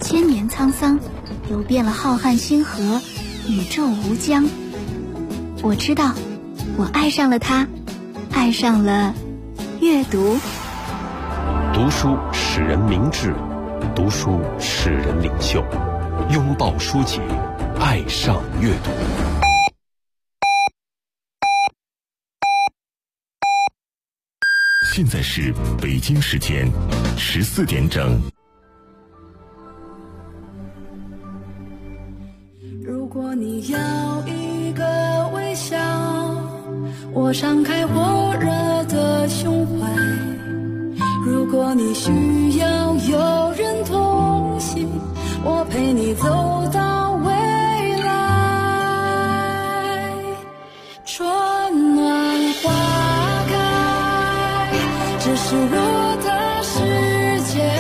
千年沧桑，游遍了浩瀚星河，宇宙无疆。我知道，我爱上了它，爱上了阅读。 读书使人明智，读书使人领袖。拥抱书籍，爱上阅读。现在是北京时间14点整。 如果你要一个微笑，我敞开火热的胸怀。如果你需要有人同行，我陪你走到未来。春暖花开，这是我的世界。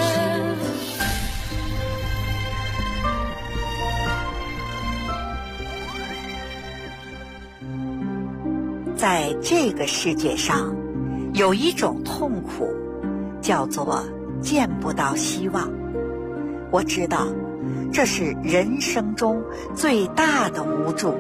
在这个世界上，有一种痛苦，叫做见不到希望。我知道，这是人生中最大的无助。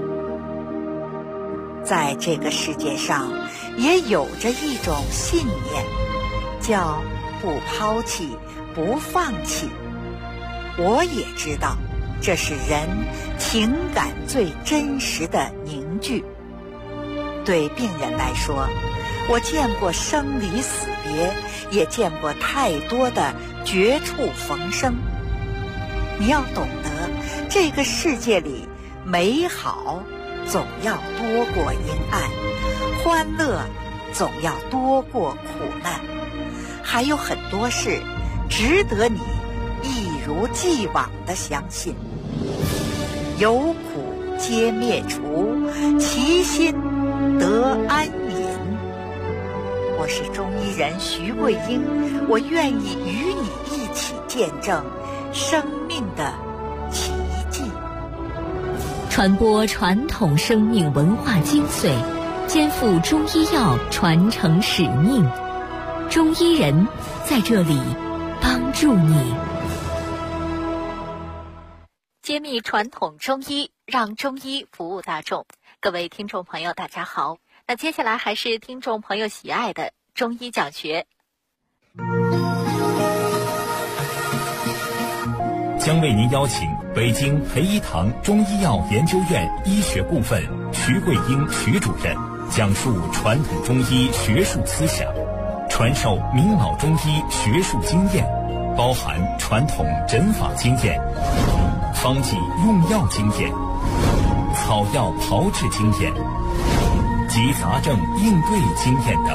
在这个世界上，也有着一种信念，叫不抛弃，不放弃。我也知道，这是人情感最真实的凝聚。对病人来说，我见过生离死别，也见过太多的绝处逢生。你要懂得，这个世界里美好总要多过阴暗，欢乐总要多过苦难，还有很多事值得你一如既往地相信。有苦皆灭除，其心得安隐。我是中医人徐桂英，我愿意与你一起见证生命的奇迹， 传播传统生命文化精髓，肩负中医药传承使命。中医人在这里帮助你，揭秘传统中医，让中医服务大众。各位听众朋友大家好，那接下来还是听众朋友喜爱的中医讲学。 将为您邀请北京培一堂中医药研究院医学部分徐桂英徐主任讲述传统中医学术思想，传授明老中医学术经验，包含传统诊法经验、方剂用药经验、草药炮制经验及杂症应对经验等。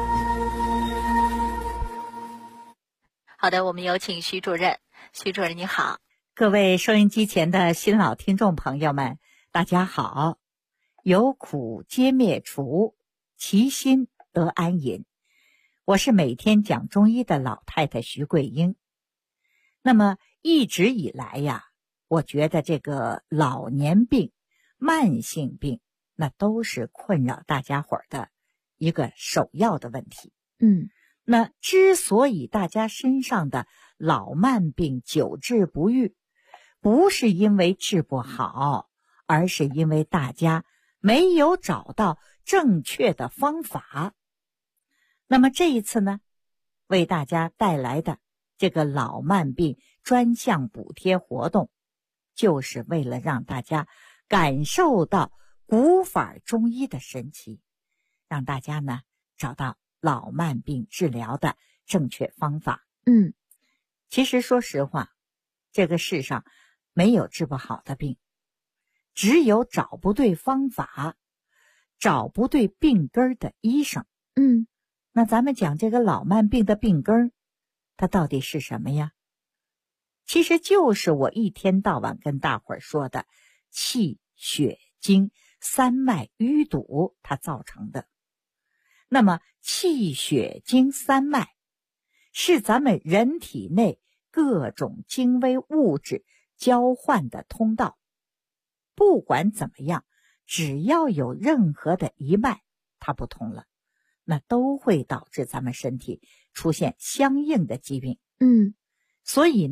好的，我们有请徐主任。徐主任你好。 各位收音机前的新老听众朋友们，大家好。有苦皆灭除，其心得安隐。我是每天讲中医的老太太徐桂英。那么一直以来呀，我觉得这个老年病、慢性病，那都是困扰大家伙的一个首要的问题。那之所以大家身上的老慢病久治不愈，不是因为治不好，而是因为大家没有找到正确的方法。那么这一次呢，为大家带来的这个老慢病专项补贴活动，就是为了让大家感受到古法中医的神奇，让大家呢找到老慢病治疗的正确方法。其实说实话，这个世上没有治不好的病，只有找不对方法，找不对病根的医生。那咱们讲这个老慢病的病根，它到底是什么呀？其实就是我一天到晚跟大伙儿说的气血经三脉淤堵它造成的。那么气血经三脉是咱们人体内各种精微物质交换的通道，不管怎么样，只要有任何的一脉它不通了，那都会导致咱们身体出现相应的疾病。所以呢，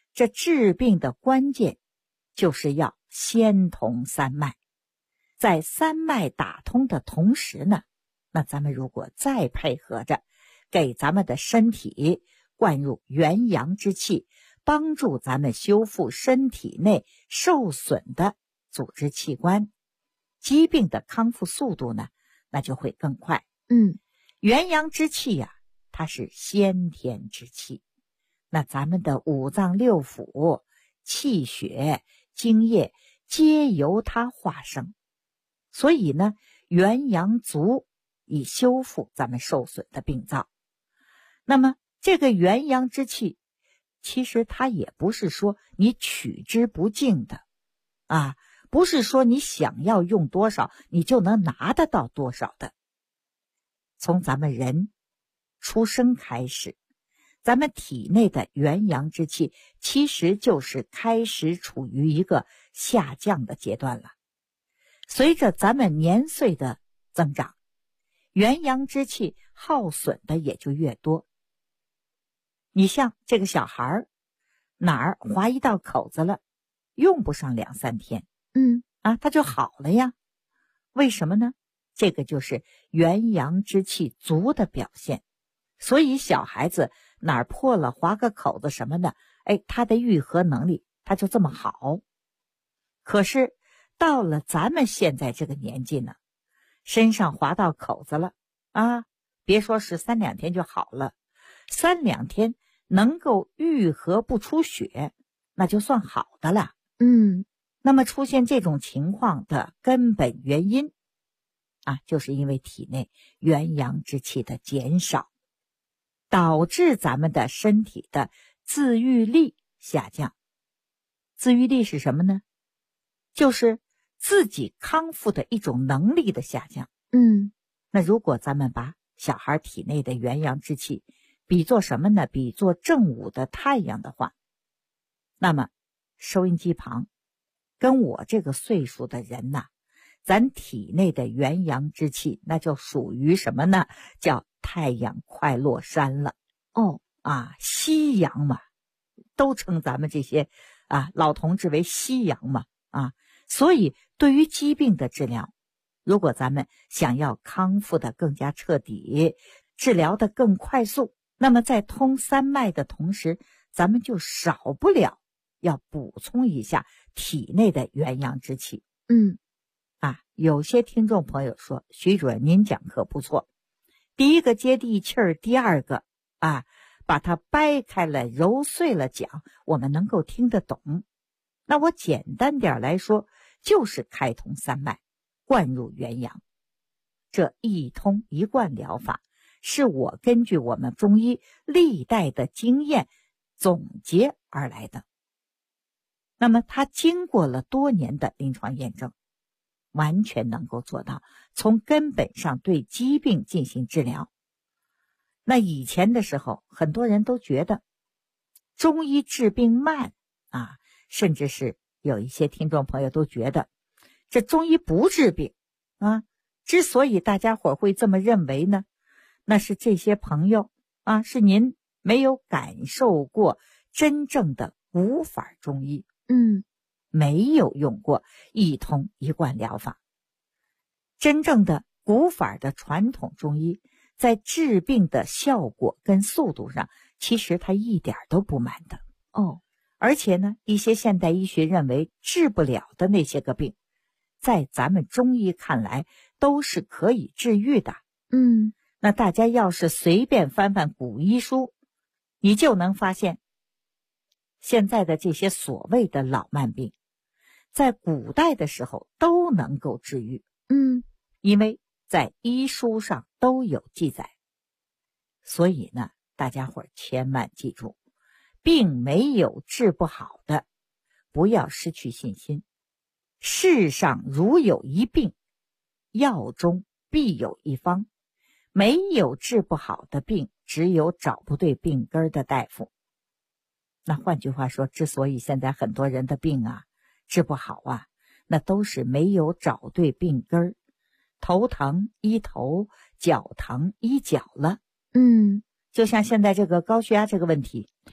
这治病的关键就是要先通三脉。在三脉打通的同时呢，那咱们如果再配合着给咱们的身体灌入元阳之气，帮助咱们修复身体内受损的组织器官，疾病的康复速度呢，那就会更快。元阳之气呀，它是先天之气，那咱们的五脏六腑、气血、精液皆由它化生，所以呢，元阳足以修复咱们受损的病灶。那么这个元阳之气，其实它也不是说你取之不尽的啊，不是说你想要用多少你就能拿得到多少的。从咱们人出生开始，咱们体内的元阳之气其实就是开始处于一个下降的阶段了。随着咱们年岁的增长，元阳之气耗损的也就越多。你像这个小孩哪儿划一道口子了，用不上2-3天，他就好了呀。为什么呢？这个就是元阳之气足的表现。所以小孩子哪儿破了划个口子什么的，他的愈合能力他就这么好。可是到了咱们现在这个年纪呢，身上划到口子了啊，别说是3-2天就好了，3-2天能够愈合不出血，那就算好的了。那么出现这种情况的根本原因就是因为体内元阳之气的减少，导致咱们的身体的自愈力下降。自愈力是什么呢？就是自己康复的一种能力的下降。那如果咱们把小孩体内的元阳之气比作什么呢？比作正午的太阳的话，那么收音机旁跟我这个岁数的人呐，咱体内的元阳之气那就属于什么呢？叫太阳快落山了。夕阳嘛，都称咱们这些老同志为夕阳嘛。所以对于疾病的治疗，如果咱们想要康复的更加彻底，治疗的更快速，那么在通三脉的同时，咱们就少不了要补充一下体内的元阳之气。有些听众朋友说，徐主任您讲课不错，第一个接地气儿，第二个把它掰开了揉碎了讲，我们能够听得懂。那我简单点来说，就是开通三脉，灌入元阳。这一通一贯疗法是我根据我们中医历代的经验总结而来的。那么它经过了多年的临床验证，完全能够做到从根本上对疾病进行治疗。那以前的时候，很多人都觉得中医治病慢甚至是有一些听众朋友都觉得这中医不治病之所以大家伙会这么认为呢，那是这些朋友是您没有感受过真正的古法中医，没有用过一通一贯疗法。真正的古法的传统中医在治病的效果跟速度上，其实它一点都不慢的。而且呢，一些现代医学认为治不了的那些个病，在咱们中医看来都是可以治愈的。那大家要是随便翻翻古医书，你就能发现现在的这些所谓的老慢病，在古代的时候都能够治愈。因为在医书上都有记载。所以呢，大家伙千万记住，病没有治不好的，不要失去信心。世上如有一病，药中必有一方。没有治不好的病，只有找不对病根的大夫。那换句话说，之所以现在很多人的病治不好那都是没有找对病根。头疼医头，脚疼医脚了。就像现在这个高血压这个问题，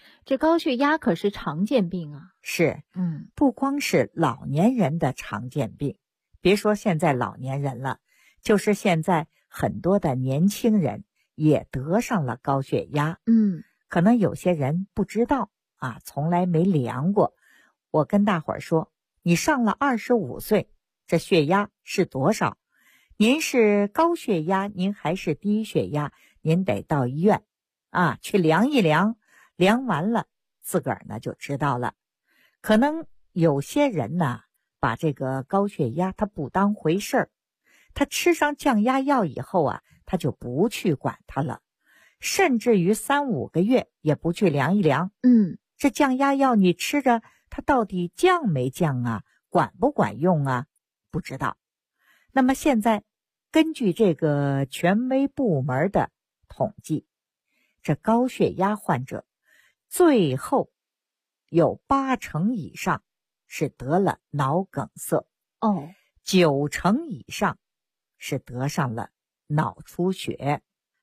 这高血压可是常见病啊。 是，不光是老年人的常见病，别说现在老年人了，就是现在很多的年轻人也得上了高血压。可能有些人不知道啊，从来没量过。我跟大伙儿说，你上了25岁，这血压是多少？您是高血压，您还是低血压？您得到医院啊去量一量，量完了自个儿呢就知道了。可能有些人呢把这个高血压他不当回事儿，他吃上降压药以后啊，他就不去管它了，甚至于3-5个月也不去量一量。这降压药你吃着，它到底降没降啊？管不管用啊？不知道。那么现在根据这个权威部门的统计，这高血压患者最后有80%以上是得了脑梗塞，90%以上是得上了脑出血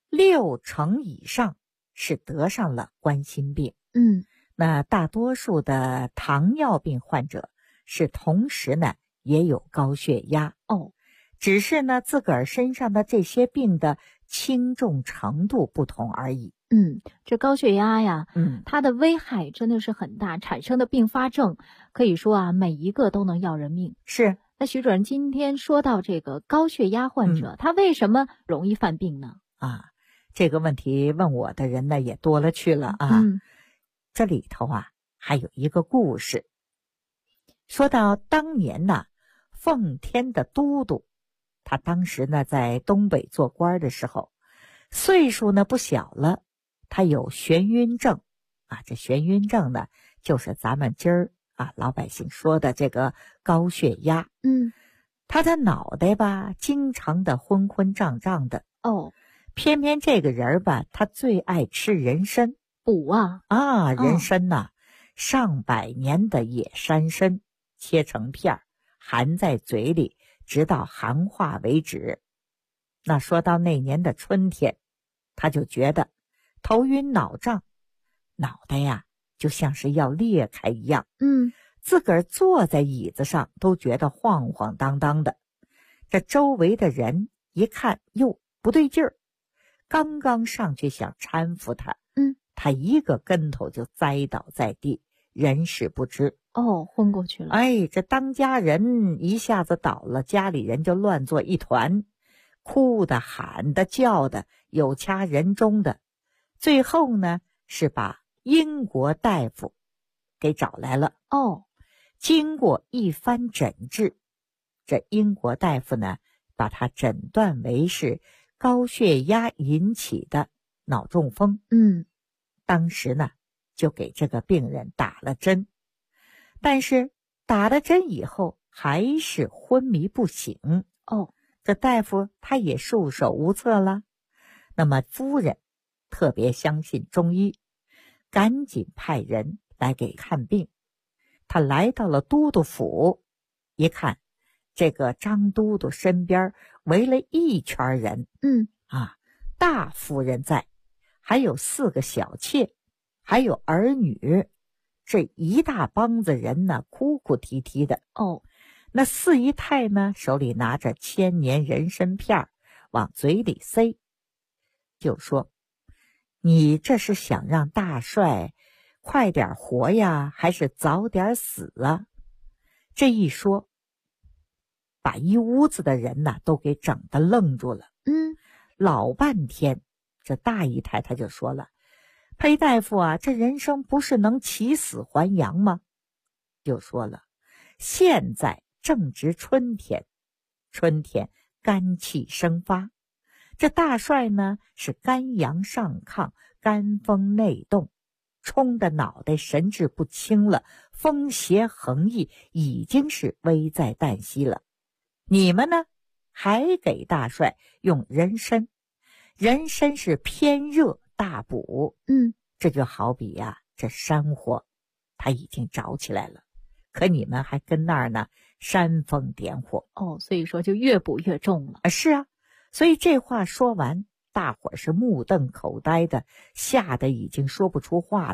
，60%以上是得上了冠心病。那大多数的糖尿病患者是同时呢也有高血压只是呢自个儿身上的这些病的轻重程度不同而已。 这高血压呀，它的危害真的是很大，产生的并发症可以说啊，每一个都能要人命。 是。 那徐主任今天说到这个高血压患者，他为什么容易犯病呢？ 这个问题问我的人呢也多了去了啊。这里头啊还有一个故事，说到当年呢，奉天的都督，他当时呢在东北做官的时候，岁数呢不小了，他有眩晕症这眩晕症呢就是咱们今儿老百姓说的这个高血压。他的脑袋吧经常的昏昏胀胀的偏偏这个人吧他最爱吃人参补人参呐，上百年的野山参，切成片含在嘴里，直到含化为止。那说到那年的春天，他就觉得头晕脑胀，脑袋呀就像是要裂开一样。自个儿坐在椅子上都觉得晃晃荡荡的。这周围的人一看，哟，不对劲儿，刚刚上去想搀扶他，他一个跟头就栽倒在地，人事不知。 昏过去了。 这当家人一下子倒了，家里人就乱作一团，哭的喊的叫的，有掐人中的。最后呢是把英国大夫给找来了。经过一番诊治，这英国大夫呢把他诊断为是高血压引起的脑中风。当时呢就给这个病人打了针，但是打了针以后还是昏迷不醒。这大夫他也束手无策了。那么夫人特别相信中医，赶紧派人来给看病。他来到了都督府，一看这个张都督身边围了一圈人。大夫人在，还有4个小妾，还有儿女，这一大帮子人呢哭哭啼啼的。那四姨太呢手里拿着千年人参片往嘴里塞，就说你这是想让大帅快点活呀，还是早点死啊？这一说把一屋子的人呢都给整得愣住了。老半天这大姨太太就说了，裴大夫啊，这人生不是能起死还阳吗？就说了，现在正值春天，春天肝气生发，这大帅呢是肝阳上亢，肝风内动，冲的脑袋神志不清了，风邪横溢，已经是危在旦夕了。你们呢还给大帅用人参，人参是偏热大补。这就好比呀，这山火它已经着起来了，可你们还跟那儿呢煽风点火。 所以说就越补越重了。 是啊，所以这话说完，大伙儿是目瞪口呆的，吓得已经说不出话来了。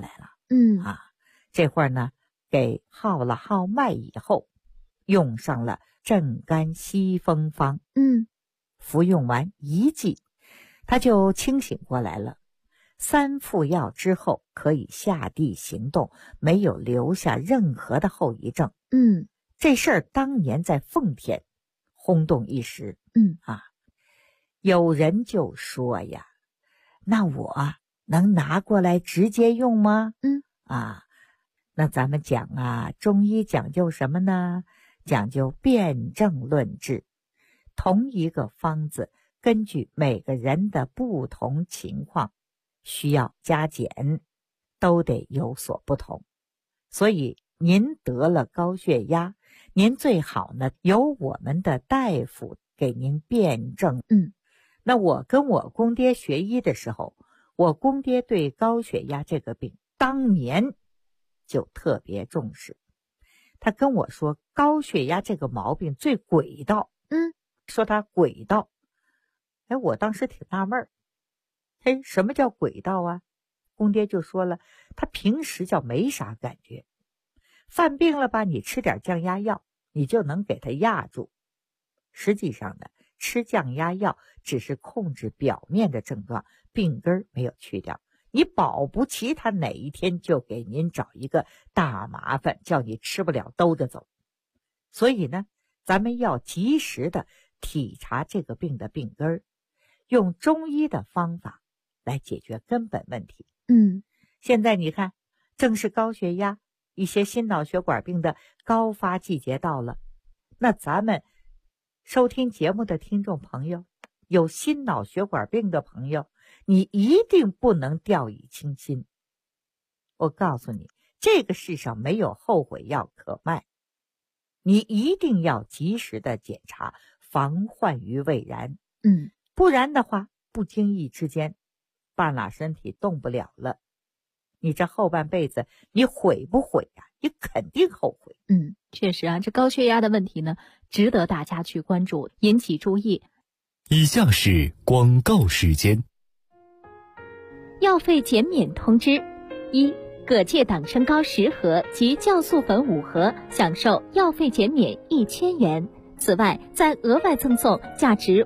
这会儿呢，给号了号脉以后，用上了镇肝息风方。服用完1剂，他就清醒过来了。3副药之后可以下地行动，没有留下任何的后遗症。这事儿当年在奉天轰动一时。有人就说呀，那我能拿过来直接用吗？那咱们讲啊，中医讲究什么呢？讲究辨证论治。同一个方子，根据每个人的不同情况，需要加减，都得有所不同。所以您得了高血压，您最好呢由我们的大夫给您辨证。那我跟我公爹学医的时候，我公爹对高血压这个病当年就特别重视。他跟我说，高血压这个毛病最诡道。说他诡道。我当时挺纳闷儿。什么叫诡道啊？公爹就说了，他平时叫没啥感觉，犯病了吧，你吃点降压药，你就能给他压住。实际上呢，吃降压药只是控制表面的症状，病根没有去掉。你保不齐他哪一天就给您找一个大麻烦，叫你吃不了兜着走。所以呢，咱们要及时的体察这个病的病根儿，用中医的方法来解决根本问题。现在你看，正是高血压、一些心脑血管病的高发季节到了。那咱们收听节目的听众朋友，有心脑血管病的朋友，你一定不能掉以轻心。我告诉你，这个世上没有后悔药可卖，你一定要及时的检查，防患于未然。不然的话，不经意之间半拉身体动不了了，你这后半辈子你悔不悔呀？你肯定后悔。 确实啊，这高血压的问题呢，值得大家去关注，引起注意。 以下是广告时间。 药费减免通知：一、葛芥党参膏10盒及酵素粉5盒，享受药费减免1000元。此外，再额外赠送价值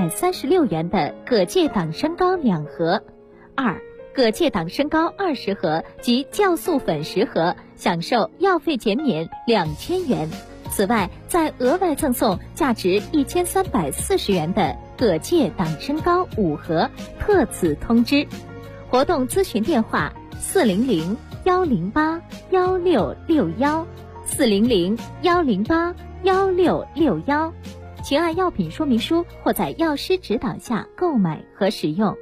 536元的葛芥党参膏2盒。二、葛芥党参膏20盒及酵素粉10盒，享受药费减免2000元。此外，再额外赠送价值1340元的葛芥党参膏5盒。特此通知。活动咨询电话400-108-1661，400-108-1661，请按药品说明书或在药师指导下购买和使用。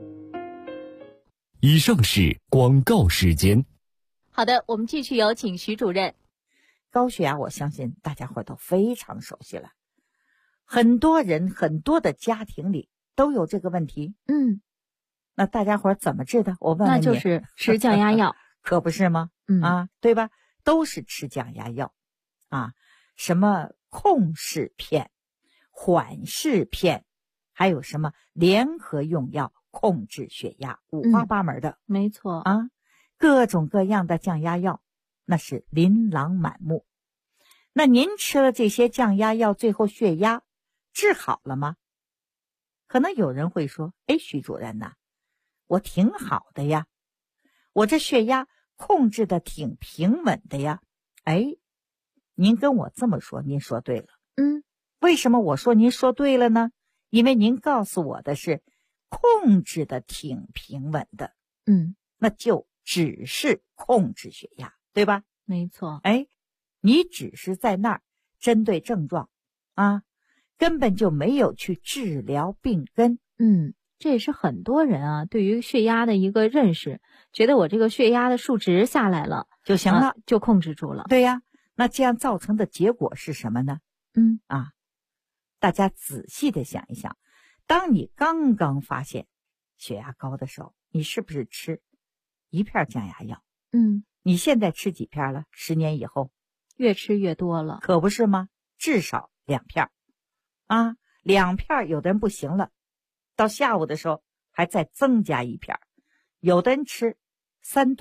以上是广告时间。 好的，我们继续有请徐主任。 高血压，我相信大家伙都非常熟悉了，很多人很多的家庭里都有这个问题。那大家伙怎么治的？我问问你。 那就是吃降压药。 可不是吗？对吧？都是吃降压药什么控制片、缓释片，还有什么联合用药控制血压，五花八门的。 没错各种各样的降压药，那是琳琅满目。那您吃了这些降压药，最后血压治好了吗？可能有人会说，徐主任呐，我挺好的呀，我这血压控制的挺平稳的呀。您跟我这么说，您说对了。为什么我说您说对了呢？因为您告诉我的是控制的挺平稳的。那就只是控制血压，对吧？ 没错。 你只是在那儿针对症状根本就没有去治疗病根。 这也是很多人对于血压的一个认识，觉得我这个血压的数值下来了就行了， 就控制住了。 对呀，那这样造成的结果是什么呢？大家仔细的想一想，当你刚刚发现血压高的时候，你是不是吃1片降压药？你现在吃几片了？10年以后越吃越多了， 可不是吗？至少2片2片，有的人不行了，到下午的时候还再增加1片，有的人吃3顿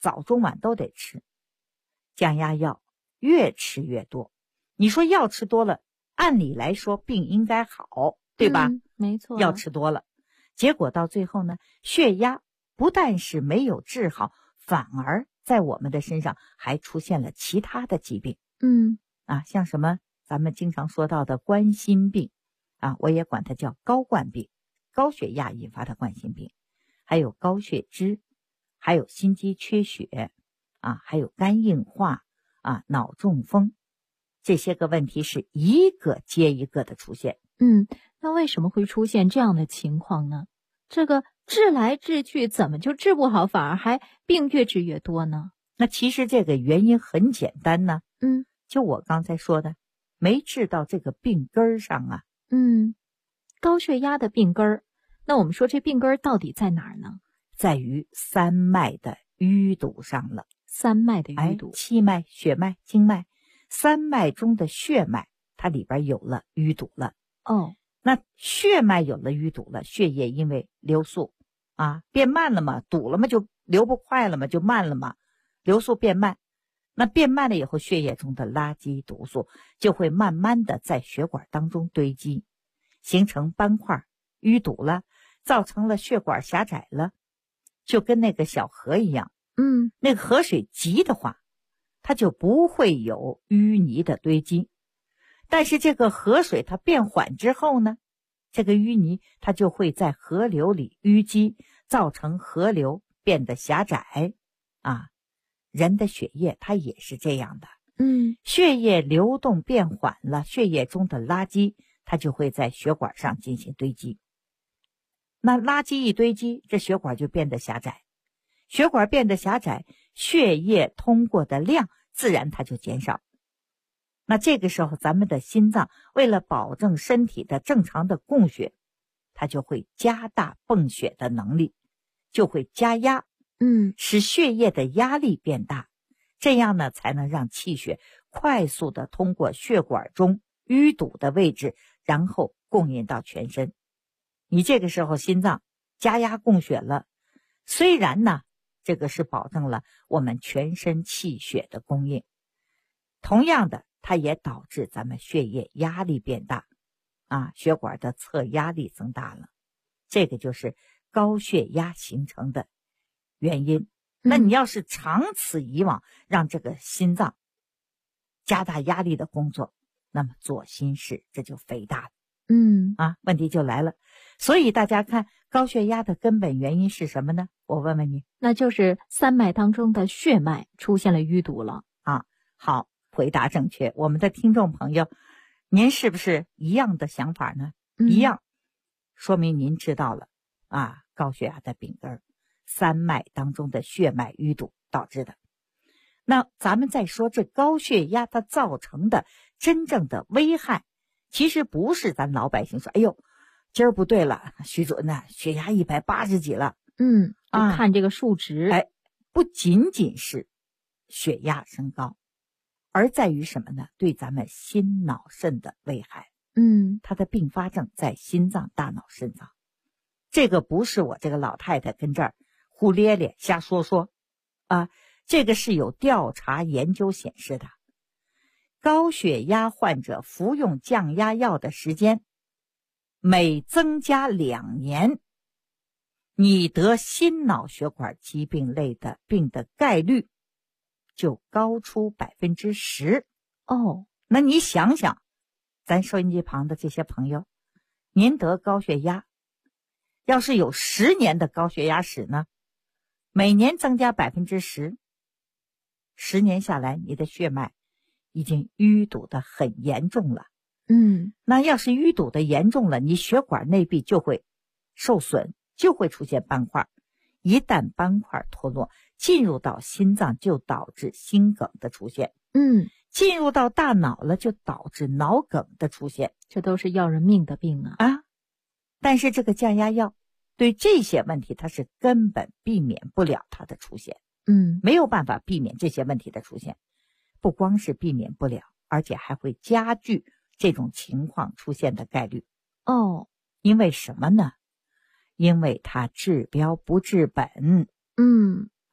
早中晚都得吃。降压药越吃越多，你说药吃多了，按理来说病应该好，对吧？ 没错。 药吃多了，结果到最后呢，血压不但是没有治好，反而在我们的身上还出现了其他的疾病。像什么咱们经常说到的冠心病我也管它叫高冠病，高血压引发的冠心病，还有高血脂，还有心肌缺血还有肝硬化脑中风，这些个问题是一个接一个的出现。 那为什么会出现这样的情况呢？这个治来治去，怎么就治不好，反而还病越治越多呢？ 那其实这个原因很简单呢。就我刚才说的，没治到这个病根儿上啊。 高血压的病根儿，那我们说这病根儿到底在哪儿呢？ 在于三脉的淤堵上了。 三脉的淤堵， 气脉、血脉、经脉，三脉中的血脉，它里边有了淤堵了。那血脉有了淤堵了，血液因为流速变慢了嘛，堵了嘛，就流不快了嘛，就慢了嘛，流速变慢。那变慢了以后，血液中的垃圾毒素就会慢慢的在血管当中堆积，形成斑块，淤堵了，造成了血管狭窄了，就跟那个小河一样。那个河水急的话，它就不会有淤泥的堆积。但是这个河水它变缓之后呢，这个淤泥它就会在河流里淤积，造成河流变得狭窄人的血液它也是这样的。血液流动变缓了，血液中的垃圾它就会在血管上进行堆积。那垃圾一堆积，这血管就变得狭窄，血管变得狭窄，血液通过的量自然它就减少。那这个时候咱们的心脏为了保证身体的正常的供血，它就会加大泵血的能力，就会加压，使血液的压力变大，这样呢才能让气血快速的通过血管中淤堵的位置，然后供应到全身。你这个时候心脏加压供血了，虽然呢这个是保证了我们全身气血的供应，同样的它也导致咱们血液压力变大血管的侧压力增大了，这个就是高血压形成的原因。那你要是长此以往让这个心脏加大压力的工作，那么左心室这就肥大了。问题就来了。所以大家看高血压的根本原因是什么呢？我问问你， 那就是三脉当中的血脉出现了淤堵了。 好，回答正确。我们的听众朋友，您是不是一样的想法呢？一样，说明您知道了高血压的病根，三脉当中的血脉淤堵导致的。那咱们再说这高血压它造成的真正的危害，其实不是咱老百姓说哎呦今儿不对了，徐主任血压180几了。 看这个数值。 不仅仅是血压升高，而在于什么呢？对咱们心脑肾的危害。它的并发症在心脏、大脑、肾脏。这个不是我这个老太太跟这儿胡咧咧瞎说这个是有调查研究显示的。高血压患者服用降压药的时间每增加2年，你得心脑血管疾病类的病的概率就高出10%。那你想想，咱收音机旁的这些朋友，您得高血压，要是有10年的高血压史呢，每年增加10%，10年下来你的血脉已经淤堵得很严重了。那要是淤堵的严重了，你血管内壁就会受损，就会出现斑块，一旦斑块脱落，进入到心脏就导致心梗的出现，进入到大脑了就导致脑梗的出现， 这都是要人命的病但是这个降压药对这些问题它是根本避免不了它的出现，没有办法避免这些问题的出现，不光是避免不了，而且还会加剧这种情况出现的概率。因为什么呢？因为它治标不治本。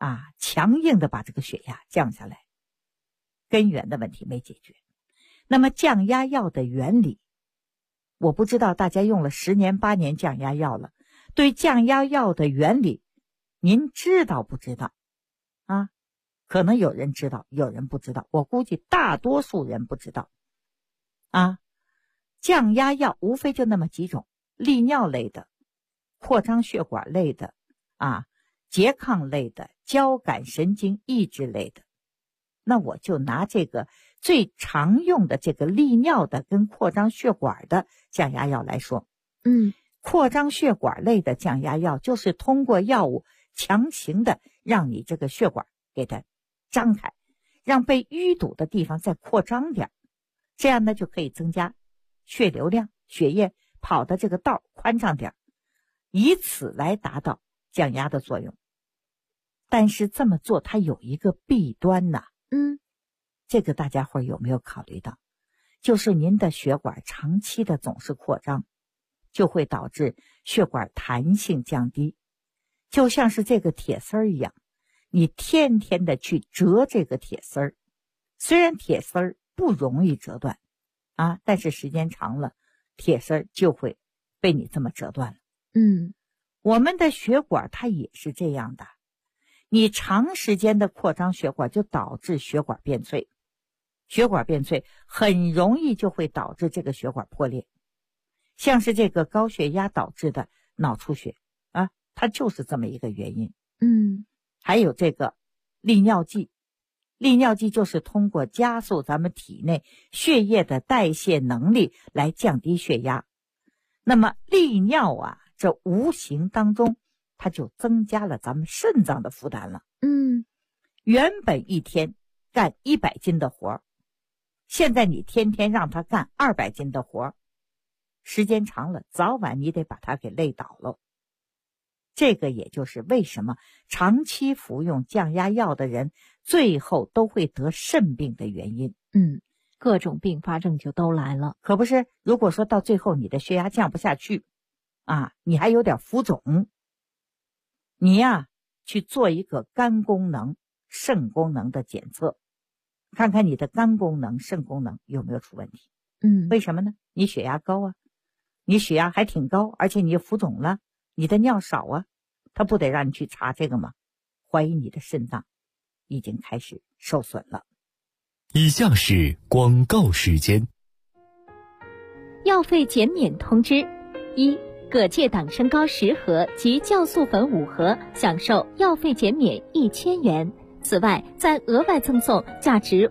强硬的把这个血压降下来，根源的问题没解决。那么降压药的原理，我不知道大家用了10年8年降压药了，对降压药的原理您知道不知道啊？可能有人知道，有人不知道，我估计大多数人不知道啊。降压药无非就那么几种，利尿类的、扩张血管类的拮抗类的、交感神经抑制类的。那我就拿这个最常用的这个利尿的跟扩张血管的降压药来说。扩张血管类的降压药就是通过药物强行的让你这个血管给它张开，让被淤堵的地方再扩张点，这样呢就可以增加血流量，血液跑的这个道宽敞点，以此来达到降压的作用。但是这么做它有一个弊端呐。这个大家伙有没有考虑到？就是您的血管长期的总是扩张，就会导致血管弹性降低，就像是这个铁丝儿一样，你天天的去折这个铁丝儿，虽然铁丝儿不容易折断但是时间长了，铁丝儿就会被你这么折断了。我们的血管它也是这样的，你长时间的扩张血管就导致血管变脆，血管变脆很容易就会导致这个血管破裂，像是这个高血压导致的脑出血它就是这么一个原因。还有这个利尿剂，利尿剂就是通过加速咱们体内血液的代谢能力来降低血压。那么利尿这无形当中它就增加了咱们肾脏的负担了。原本一天干100斤的活，现在你天天让他干200斤的活，时间长了，早晚你得把他给累倒了。这个也就是为什么长期服用降压药的人最后都会得肾病的原因。 各种并发症就都来了。 可不是，如果说到最后你的血压降不下去你还有点浮肿，你去做一个肝功能、肾功能的检测，看看你的肝功能、肾功能有没有出问题。为什么呢？你血压高你血压还挺高，而且你浮肿了，你的尿少他不得让你去查这个吗？怀疑你的肾脏已经开始受损了。 以下是广告时间。 药费减免通知：一、葛芥党参膏10盒及酵素粉5盒，享受药费减免1000元。此外，再额外赠送价值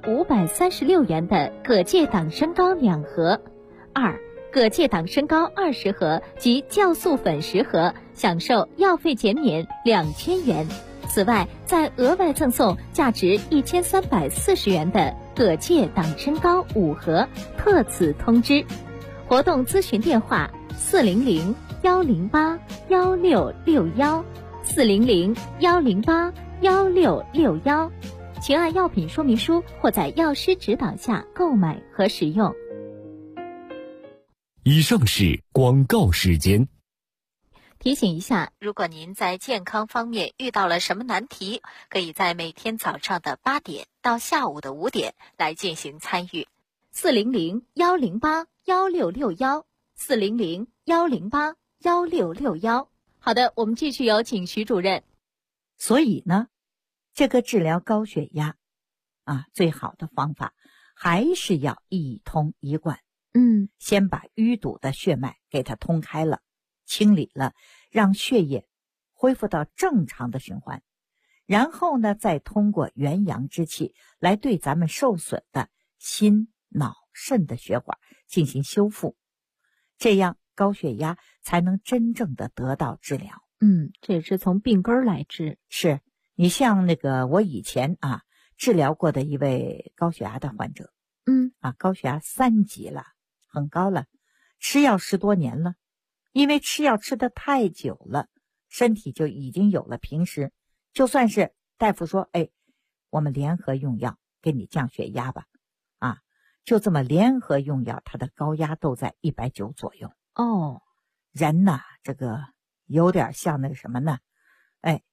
536元的葛芥党参膏2盒。二、葛芥党参膏20盒及酵素粉10盒，享受药费减免2000元。此外，再额外赠送价值1340元的葛芥党参膏5盒，特此通知。活动咨询电话400-108-1661，400-108-1661，请按药品说明书或在药师指导下购买和使用。 以上是广告时间。 提醒一下，如果您在健康方面遇到了什么难题，可以在每天早上的8点到下午的5点来进行参与。400-108-1661，400-108-1661。好的，我们继续有请徐主任。 所以呢，这个治疗高血压最好的方法还是要一通一贯。先把淤堵的血脉给它通开了，清理了，让血液恢复到正常的循环，然后呢，再通过元阳之气来对咱们受损的心、脑、肾的血管进行修复，这样高血压才能真正的得到治疗。 这是从病根儿来治。 是，你像那个我以前治疗过的一位高血压的患者，高血压3级了，很高了，吃药10多年了，因为吃药吃得太久了，身体就已经有了平时，就算是大夫说我们联合用药给你降血压吧，就这么联合用药，他的高压都在190左右。人呐，这个有点像那个什么呢，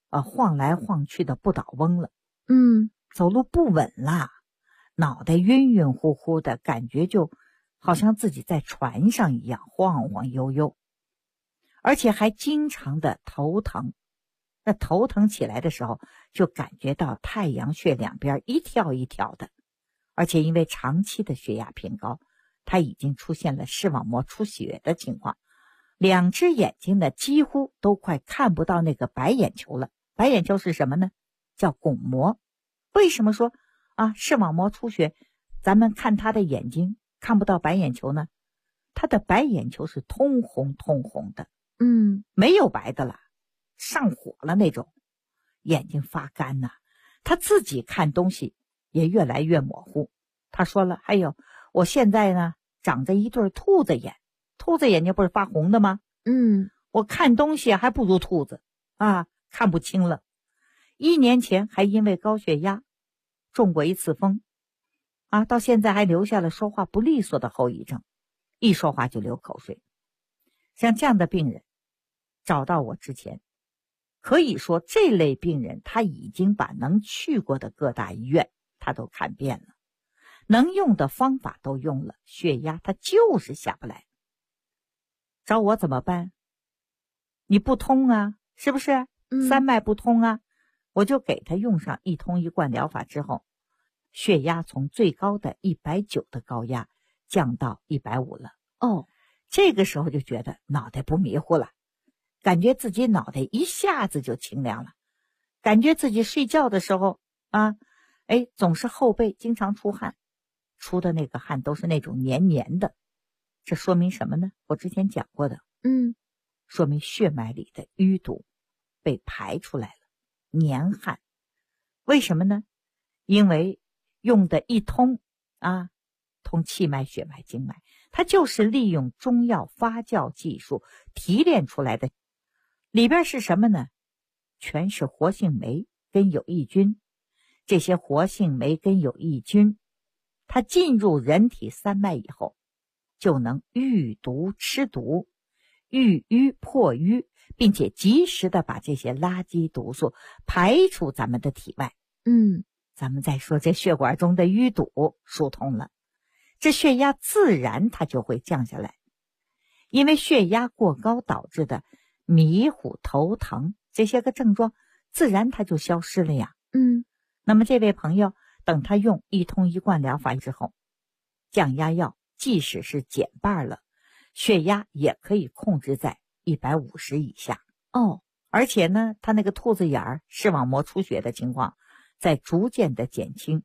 晃来晃去的不倒翁了，走路不稳了，脑袋晕晕乎乎的，感觉就好像自己在船上一样晃晃悠悠，而且还经常的头疼。那头疼起来的时候，就感觉到太阳穴两边一跳一跳的，而且因为长期的血压偏高，他已经出现了视网膜出血的情况，两只眼睛呢几乎都快看不到那个白眼球了。白眼球是什么呢？叫巩膜。为什么说视网膜出血咱们看他的眼睛看不到白眼球呢？他的白眼球是通红通红的，没有白的了，上火了那种，眼睛发干呐，他自己看东西也越来越模糊。他说了，还有我现在呢长着一对兔子眼，兔子眼睛不是发红的吗？我看东西还不如兔子看不清了。1年前还因为高血压中过一次风到现在还留下了说话不利索的后遗症，一说话就流口水。像这样的病人找到我之前，可以说这类病人他已经把能去过的各大医院他都看遍了，能用的方法都用了，血压他就是下不来。找我怎么办？你不通是不是？三脉不通我就给他用上一通一贯疗法之后，血压从最高的190的高压降到150了。这个时候就觉得脑袋不迷糊了，感觉自己脑袋一下子就清凉了，感觉自己睡觉的时候总是后背经常出汗，出的那个汗都是那种黏黏的。这说明什么呢？我之前讲过的，说明血脉里的淤堵被排出来了，黏汗。为什么呢？因为用的一通通气脉、血脉、经脉，它就是利用中药发酵技术提炼出来的。里边是什么呢？全是活性酶跟有益菌。这些活性酶跟有益菌，它进入人体三脉以后，就能预毒吃毒，预瘀破瘀，并且及时的把这些垃圾毒素排出咱们的体外。咱们再说这血管中的淤堵疏通了，这血压自然它就会降下来。因为血压过高导致的迷糊、头疼这些个症状自然它就消失了呀。那么这位朋友等他用一通一贯疗法之后，降压药即使是减半了，血压也可以控制在150以下。而且呢，他那个兔子眼儿、视网膜出血的情况在逐渐的减轻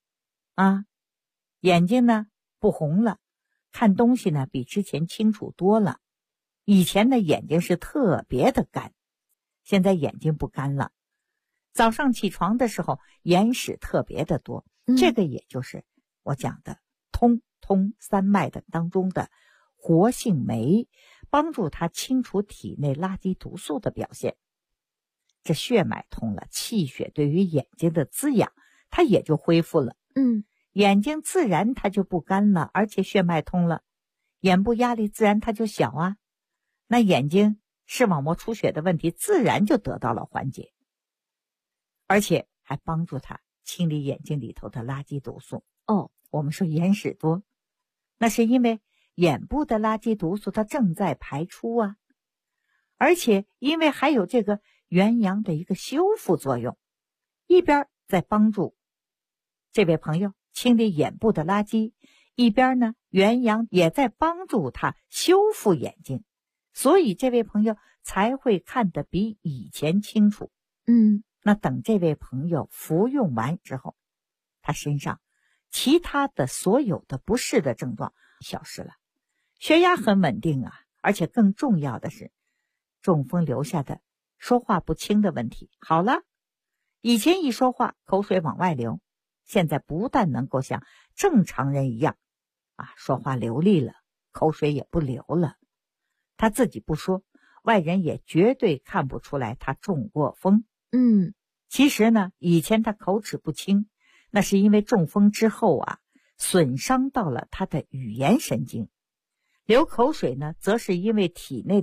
眼睛呢不红了，看东西呢比之前清楚多了。以前的眼睛是特别的干，现在眼睛不干了。早上起床的时候眼屎特别的多，这个也就是我讲的通三脉的当中的活性酶，帮助它清除体内垃圾毒素的表现。这血脉通了，气血对于眼睛的滋养它也就恢复了。眼睛自然它就不干了，而且血脉通了，眼部压力自然它就小那眼睛视网膜出血的问题自然就得到了缓解，而且还帮助它清理眼睛里头的垃圾毒素。我们说眼屎多，那是因为眼部的垃圾毒素它正在排出而且因为还有这个元阳的一个修复作用，一边在帮助这位朋友清理眼部的垃圾，一边呢元阳也在帮助他修复眼睛，所以这位朋友才会看得比以前清楚。那等这位朋友服用完之后，他身上其他的所有的不适的症状消失了，血压很稳定而且更重要的是，中风留下的说话不清的问题好了。以前一说话口水往外流，现在不但能够像正常人一样说话流利了，口水也不流了。他自己不说，外人也绝对看不出来他中过风。其实呢，以前他口齿不清，那是因为中风之后损伤到了他的语言神经。流口水呢，则是因为体内的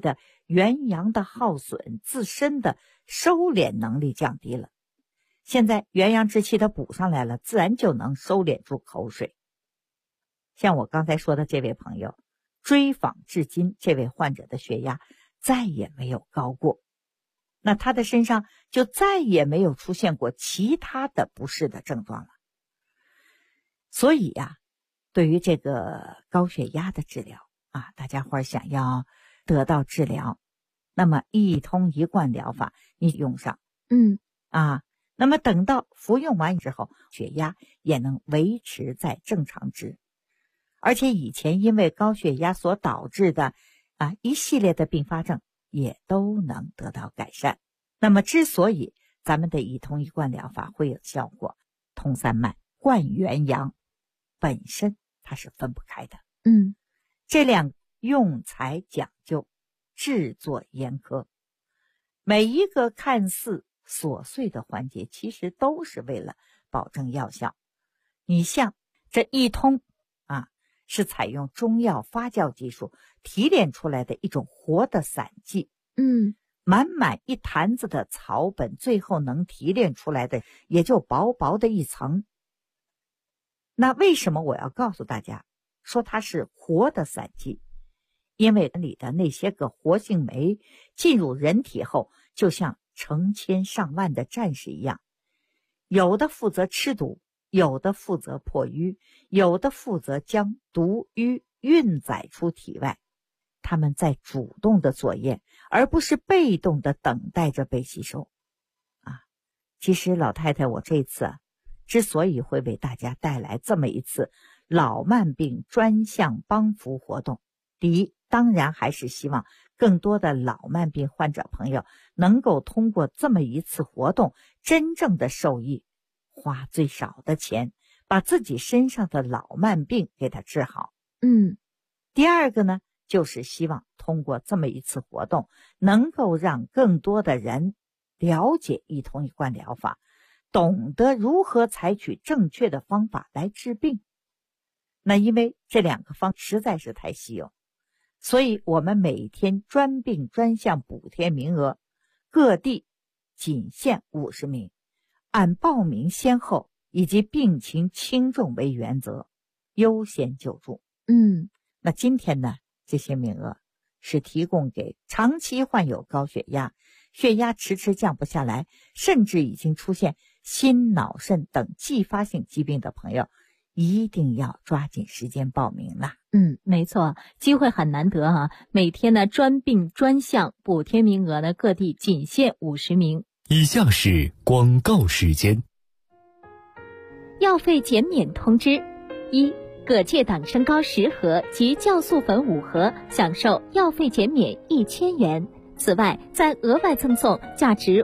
元阳的耗损，自身的收敛能力降低了。现在元阳之气它补上来了，自然就能收敛住口水。像我刚才说的这位朋友，追访至今，这位患者的血压再也没有高过，那他的身上就再也没有出现过其他的不适的症状了。所以呀，对于这个高血压的治疗啊，大家伙想要得到治疗，那么一通一贯疗法你用上，那么等到服用完之后，血压也能维持在正常值。而且以前因为高血压所导致的一系列的并发症也都能得到改善。那么之所以咱们的一通一贯疗法会有效果，通三脉、贯元阳本身它是分不开的。这两用材讲究，制作严苛，每一个看似琐碎的环节其实都是为了保证药效。你像这一通是采用中药发酵技术提炼出来的一种活的散剂，满满一坛子的草本，最后能提炼出来的也就薄薄的一层。那为什么我要告诉大家说它是活的散剂？因为里的那些个活性酶进入人体后，就像成千上万的战士一样，有的负责吃毒，有的负责破瘀，有的负责将毒瘀运载出体外。他们在主动的作业，而不是被动的等待着被吸收。其实老太太我这次之所以会为大家带来这么一次老慢病专项帮扶活动，第一，当然还是希望更多的老慢病患者朋友能够通过这么一次活动真正的受益，花最少的钱把自己身上的老慢病给它治好。第二个呢，就是希望通过这么一次活动能够让更多的人了解一通一贯疗法，懂得如何采取正确的方法来治病。那因为这两个方实在是太稀有，所以我们每天专病专项补贴名额各地仅限50名，按报名先后以及病情轻重为原则，优先救助。那今天呢，这些名额是提供给长期患有高血压，血压迟迟降不下来，甚至已经出现心脑肾等继发性疾病的朋友，一定要抓紧时间报名了。 没错，机会很难得啊！每天呢专病专项补贴名额呢各地仅限50名。 以下是广告时间。 药费减免通知：一、葛芥党参膏10盒及酵素粉5盒，享受药费减免1000元。此外，再额外赠送价值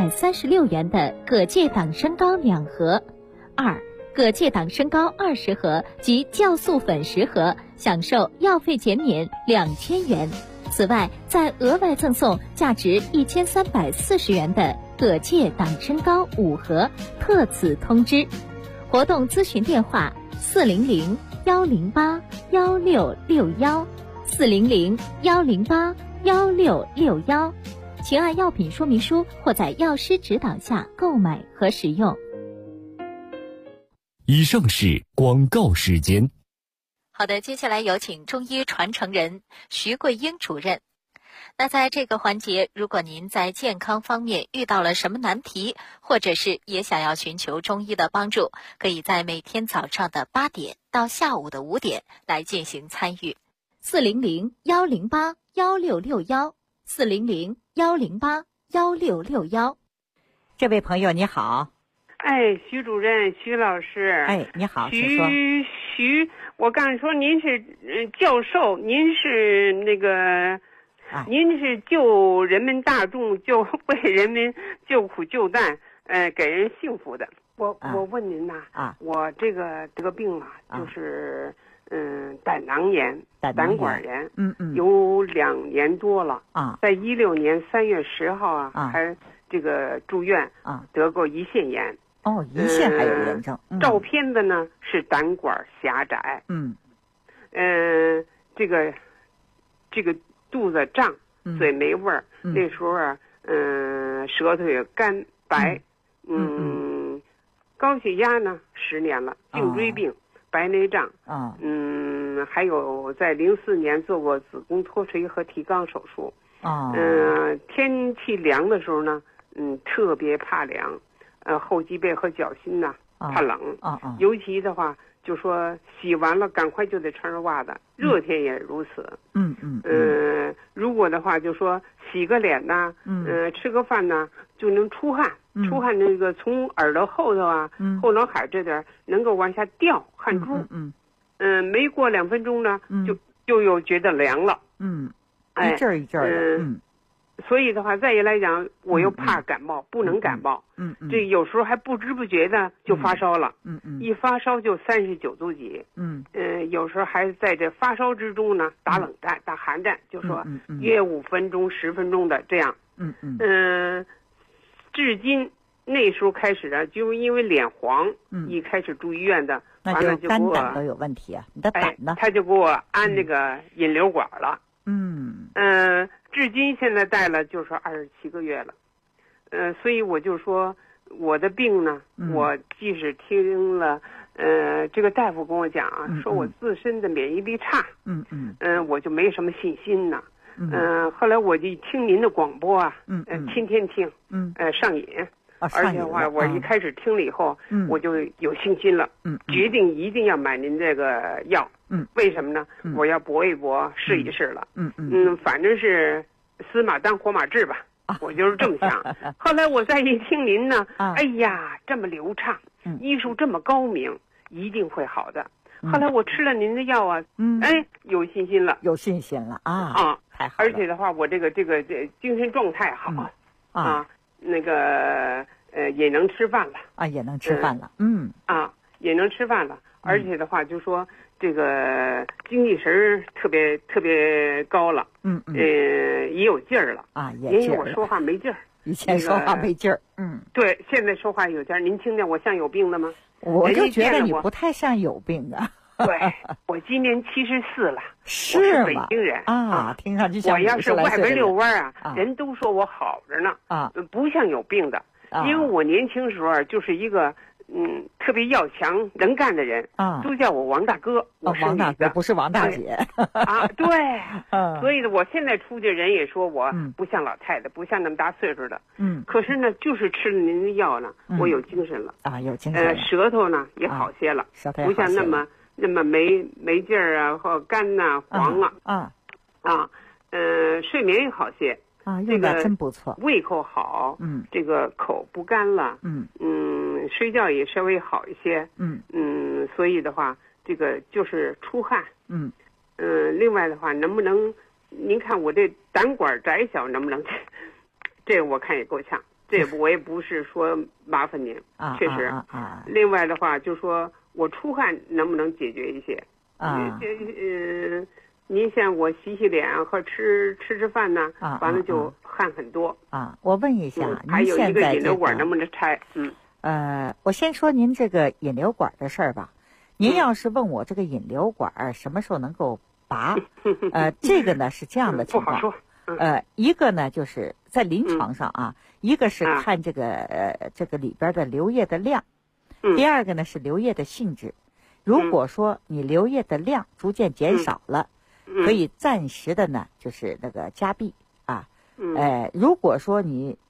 536元的葛芥党参膏2盒。二、葛芥党参膏20盒及酵素粉10盒，享受药费减免2000元。此外，再额外赠送价值1340元的葛芥党参膏5盒。特此通知。活动咨询电话400-108-1661，400-108-1661，请按药品说明书或在药师指导下购买和使用。 以上是广告时间。 好的，接下来有请中医传承人徐桂英主任。那在这个环节，如果您在健康方面遇到了什么难题，或者是也想要寻求中医的帮助，可以在每天早上的8点到下午的5点来进行参与。 400-108-1661，400-108-1661。 这位朋友你好。 徐主任，徐老师。 你好，请说。 我刚才说您是教授，您是那个，您是救人们大众，为人们救苦救难，给人幸福的。我问您呐，我这个得病了，就是胆囊炎、胆管炎，有2年多了在16年3月10号还这个住院得过胰腺炎。 胰腺还有炎症。 照片的呢是胆管狭窄。这个肚子胀， 嘴没味儿，那时候啊，舌头也干白，高血压呢10年了，颈椎病、白内障，还有在04年做过子宫脱垂和提肛手术，天气凉的时候呢，特别怕凉，后脊背和脚心呢怕冷，尤其的话就说洗完了赶快就得穿上袜子，热天也如此，如果的话就说洗个脸呐，吃个饭呐就能出汗，出汗那个从耳朵后头啊，后脑海这点能够往下掉汗珠，没过2分钟呢，就又觉得凉了， 一阵儿一阵儿的， 所以的话，再一来讲，我又怕感冒，不能感冒，这有时候还不知不觉的就发烧了，一发烧就39度几，有时候还在这发烧之中呢，打冷战、打寒战，就说约5分钟、10分钟的这样，至今那时候开始啊，就因为脸黄，一开始住医院的， 那就肝胆都有问题啊，你的胆呢？ 他就给我安那个引流管了，至今现在带了就是27个月了，所以我就说我的病呢，我即使听了，这个大夫跟我讲啊，说我自身的免疫力差，我就没什么信心呢，后来我就听您的广播啊，天天听，上瘾，而且的话，我一开始听了以后，我就有信心了，决定一定要买您这个药。为什么呢？我要搏一搏，试一试了。反正是死马当活马治吧，我就是这么想。后来我再一听您呢，哎呀，这么流畅，医术这么高明，一定会好的。后来我吃了您的药啊，有信心了， 有信心了太好了。 而且的话，我这个精神状态好那个也能吃饭了也能吃饭了， 也能吃饭了，而且的话就说这个精气神特别高了，也有劲儿了也有我说话没劲儿， 以前说话没劲儿， 对，现在说话有劲儿。您听见我像有病的吗？ 我就觉得你不太像有病啊。 对，我今年74了， 是我是北京人听上去像我要是外边遛弯人都说我好着呢不像有病的，因为我年轻时候就是一个特别要强能干的人都叫我王大哥，我是王大哥不是王大姐对所以呢，我现在出去人也说我不像老太太，不像那么大岁数的，可是呢，就是吃了您的药呢，我有精神了有精神舌头呢也好些了，不像那么没劲儿啊，或干呐、黄睡眠也好些这个真不错， 胃口好，这个口不干了，睡觉也稍微好一些，所以的话，这个就是出汗，另外的话，能不能您看我这胆管窄小，能不能这个我看也够呛，这我也不是说麻烦您，确实另外的话就说我出汗能不能解决一些您像我洗脸和吃饭呢完了就汗很多我问一下还有一个引流管能不能拆我先说您这个引流管的事儿吧。您要是问我这个引流管什么时候能够拔这个呢是这样的情况， 不好说一个呢就是在临床上一个是看这个里边的流液的量，第二个呢是流液的性质。如果说你流液的量逐渐减少了，可以暂时的呢就是那个加闭如果说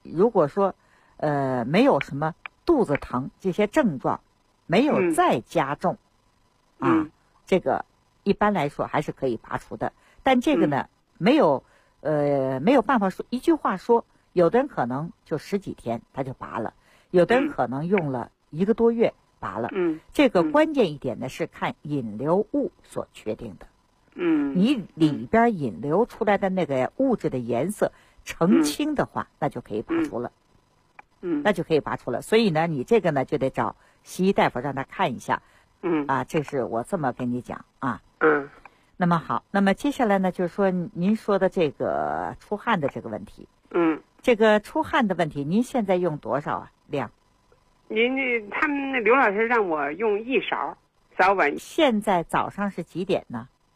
没有什么肚子疼这些症状没有再加重这个一般来说还是可以拔除的。但这个呢没有办法说一句话说，有的人可能就10几天他就拔了，有的人可能用了1个多月拔了。这个关键一点呢是看引流物所确定的。你里边引流出来的那个物质的颜色澄清的话，那就可以拔除了。那就可以拔除了。所以呢，你这个呢就得找西医大夫让他看一下。这是我这么跟你讲那么好，那么接下来呢，就是说您说的这个出汗的这个问题。这个出汗的问题，您现在用多少量？ 他们刘老师让我用1勺，早晚。 现在早上是几点呢？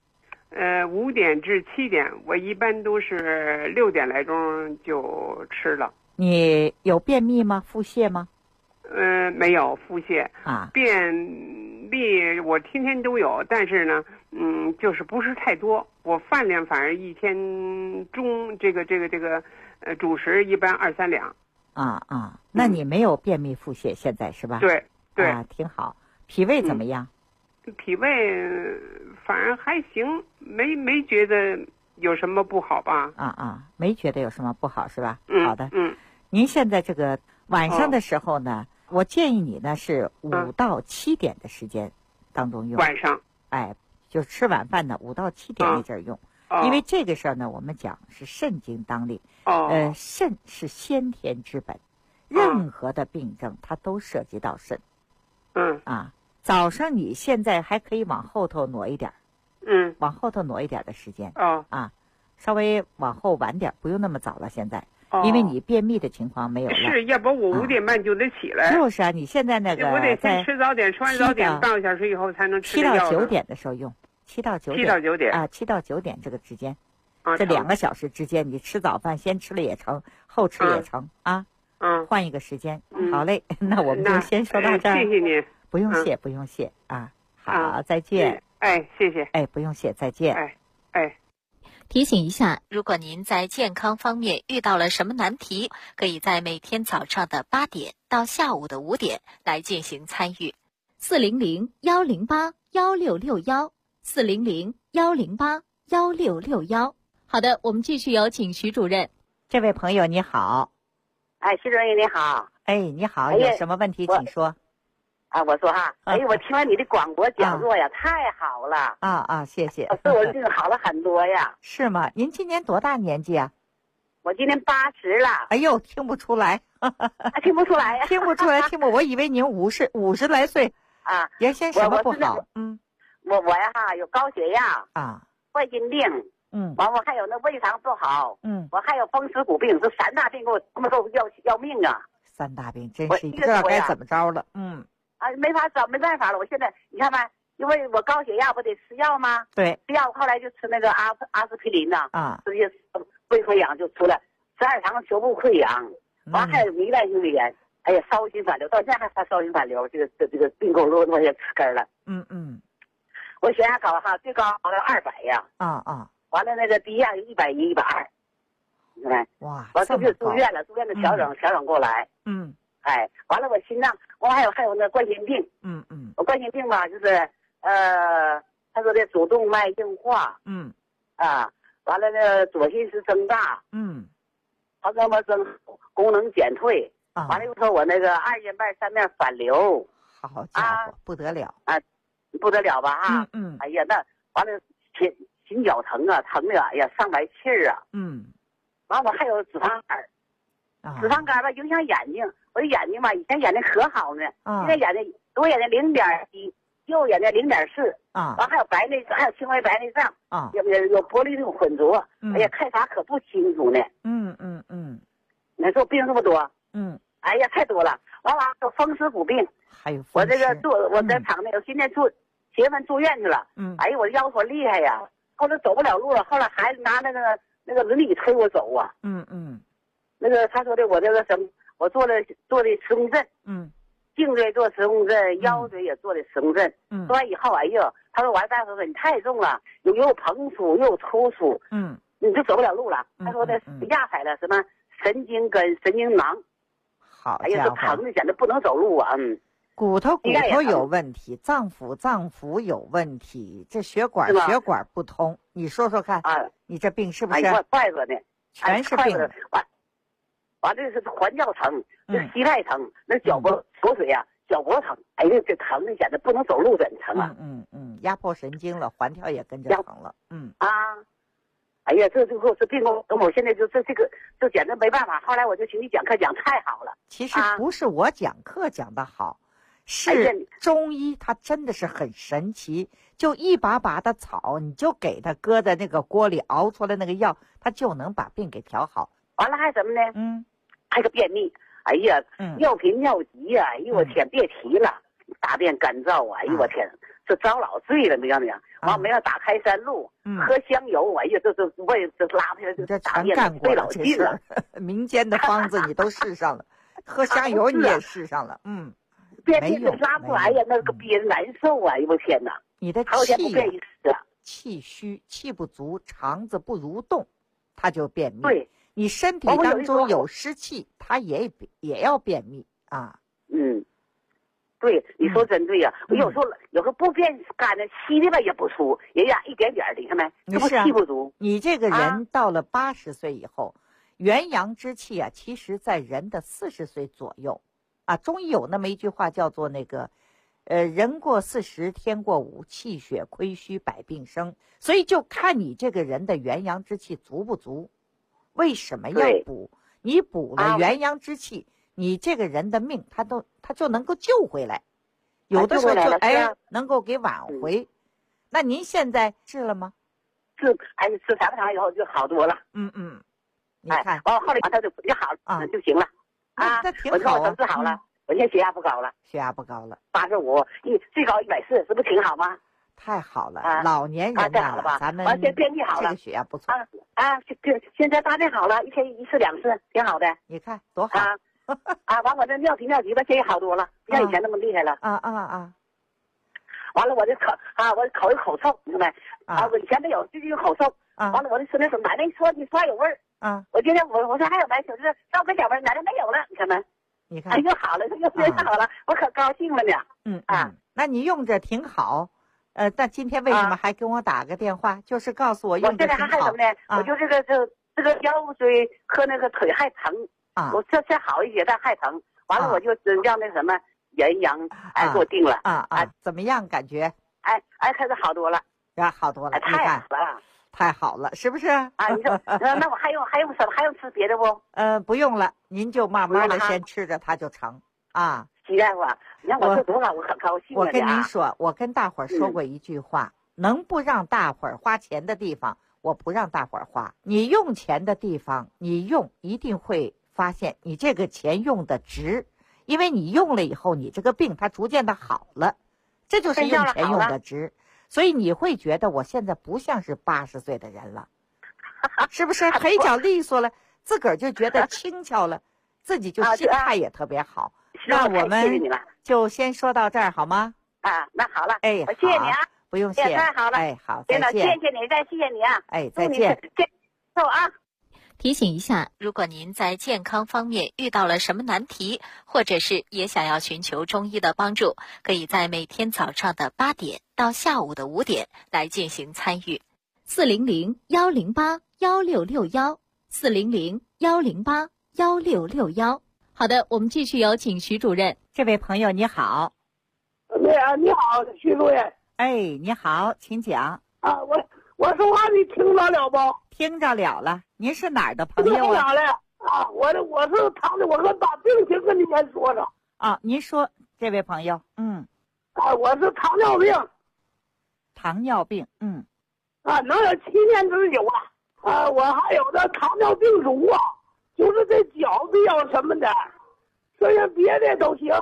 5点至7点，我一般都是6点来钟就吃了。 你有便秘吗？腹泻吗？ 没有腹泻啊。 便秘我天天都有，但是呢，就是不是太多。我饭量反正一天中这个主食一般2、3两。 那你没有便秘腹泻现在是吧？ 对对啊，挺好。脾胃怎么样？ 脾胃反正还行，没觉得有什么不好吧？ 没觉得有什么不好是吧？好的。您现在这个晚上的时候呢，我建议你呢是5到7点的时间当中用。 晚上。 就吃晚饭的5到7点那阵儿用。因为这个事儿呢，我们讲是肾经当令。肾是先天之本，任何的病症它都涉及到肾。早上你现在还可以往后头挪一点。往后头挪一点的时间。稍微往后晚点，不用那么早了现在。因为你便秘的情况没有了。 是，要不我5点半就得起来。 就是啊，你现在那个我得先吃早点，吃完早点半个小时以后才能吃。 7到9点的时候用，7到9点。 7到9点 7到9点这个之间，这2个小时之间，你吃早饭先吃了也成，后吃也成啊。换一个时间。好嘞，那我们就先说到这儿。 谢谢您。 不用谢，不用谢啊。好，再见。 谢谢。 不用谢，再见。 提醒一下，如果您在健康方面遇到了什么难题，可以在每天早上的8点到下午的5点来进行参与。400-108-1661，400-108-1661。好的，我们继续有请徐主任。 这位朋友你好。 徐主任你好。 你好，有什么问题请说。 我说哈，我听了你的广播讲座呀，太好了。 谢谢。 对我病好了很多呀。 是吗？您今年多大年纪啊？ 我今年80了。 哎呦，听不出来。 听不出来呀？ 听不出来，我以为您50来岁。原先什么不好？ 我呀有高血压坏心病。完我还有那胃肠不好。我还有风湿骨病，这3大病给我他妈都要命啊。 3大病真是不知道该怎么着了。 没办法了。我现在你看吧，因为我高血压不得吃药吗？ 对， 吃药后来就吃那个阿司匹林呐。直接胃溃疡就出了12肠球部溃疡，完还有糜烂性肺炎。烧心反流，到现在还发烧心反流，这个病够落下根了。我血压高最高高到200呀。完了那个低压就110、120。你看， 哇， 完这就住院了，住院的调整过来。完了我心脏，我还有那冠心病。我冠心病吧，就是他说的主动脉硬化。完了那左心室增大。他说么增功能减退。完了又说我那个2间瓣3面反流。 好家伙，不得了不得了吧哎呀，那完了心绞疼疼的上来气儿完我还有脂肪肝。脂肪肝吧影响眼睛，我的眼睛吧以前眼睛可好呢，现在眼睛左眼睛0.1，右眼睛0.4。完还有白内障，还有轻微白内障。有玻璃种混浊。看啥可不清楚呢。你说病这么多。太多了。完有风湿骨病。 还有我这个我在厂内，我今天7月份住院去了。我腰说厉害呀，后来走不了路了，后来孩子拿那个轮椅推我走啊。那个他说的我这个我做的磁共振。颈椎做磁共振，腰椎也做的磁共振。做完以后，他说完大夫说你太重了，又有膨出又有突出。你就走不了路了。他说的压踩了什么神经根、神经囊。 好家伙， 这疼的简直不能走路啊。 骨头有问题，脏腑有问题，这血管不通，你说说看你这病是不是？ 怪着呢， 全是病。 完这是环教疼，这膝盖疼，那脚脖锁水脚脖疼。这疼的简直不能走路，真疼啊。 压迫神经了，环跳也跟着疼了。 这病我现在就这简直没办法。后来我就请你讲课讲太好了。 其实不是我讲课讲得好，是中医它真的是很神奇，就一把把的草，你就给它搁在那个锅里熬出来那个药，它就能把病给调好。 完了还什么呢？还个便秘。尿频尿急呀！我天，别提了，大便干燥啊！我天， 这遭老罪了，你知道没有？完没有打开山路，喝香油，哎呀，这为这拉不下来， 这全干过了这事儿。民间的方子你都试上了，喝香油你也试上了， 没有拉不来呀，那个憋人难受啊！哎呦我天哪！ 你的气虚，气不足，肠子不蠕动，它就便秘。 对， 你身体当中有湿气，它也要便秘啊。 对，你说真对呀。我有时候不便干的，稀的吧也不出，人家一点点的，你看没？这不气不足。 你这个人到了80岁以后，元阳之气啊，其实在人的40岁左右啊。中医有那么一句话叫做那个，人过40，天过5，气血亏虚，百病生。所以就看你这个人的元阳之气足不足。为什么要补？你补了元阳之气，你这个人的命他就能够救回来，有的时候就能够给挽回。那您现在治了吗？ 吃3个以后就好多了。 你看， 后来他就好了就行了啊。 那挺好我治好了，我现在血压不高了，85，最高140，这不挺好吗？ 太好了，老年人太好了吧？ 咱们现在便秘好了， 这个血压不错现在大便好了，一天1次2次，挺好的。 你看多好完我这尿急吧，现在好多了，不像以前那么厉害了。完了我我口有口臭，你知道没？我以前没有，最近有口臭。完了我就说那什么，奶奶说你刷有味儿。我今天我说还有没？就是稍微小味儿，奶奶没有了，你看没？ 你看， 又好了，又好了，我可高兴了呢。 那你用着挺好。那今天为什么还跟我打个电话？就是告诉我用着挺好。 我现在还什么呢？我就这个腰椎和那个腿还疼。我这好一些，但还疼。完了，我就让那什么元阳给我定了。 怎么样？感觉？ 开始好多了。 好多了。 太好了， 太好了，是不是？ 你说，那我还用什么？还用吃别的不？ 不用了，您就慢慢的先吃着，它就成啊。 徐大夫，你看我这多好，我很高兴。 我跟您说，我跟大伙儿说过一句话，能不让大伙儿花钱的地方，我不让大伙儿花。你用钱的地方，你用一定会发现你这个钱用的值，因为你用了以后，你这个病它逐渐的好了，这就是用钱用的值。所以你会觉得我现在不像是80岁的人了，是不是？腿脚利索了，自个儿就觉得轻巧了，自己就心态也特别好。那我们就先说到这儿好吗？ 那好了， 谢谢你啊， 不用谢， 太好了， 好，再见， 谢谢你，谢谢你啊， 再见， 走啊。 提醒一下，如果您在健康方面遇到了什么难题，或者是也想要寻求中医的帮助，可以在每天早上的8点到下午的5点来进行参与。400-108-1661，400-108-1661。好的，我们继续有请徐主任。 这位朋友你好。 你好，徐主任。 你好，请讲。 我说话你听着了不？ 听着了。您是哪儿的朋友啊？ 听着了我是糖尿，我和大病先跟你先说着。 您说，这位朋友， 我是糖尿病。 糖尿病， 能有7年之久了。我还有这糖尿病足就是这脚比较什么的，所以别的都行。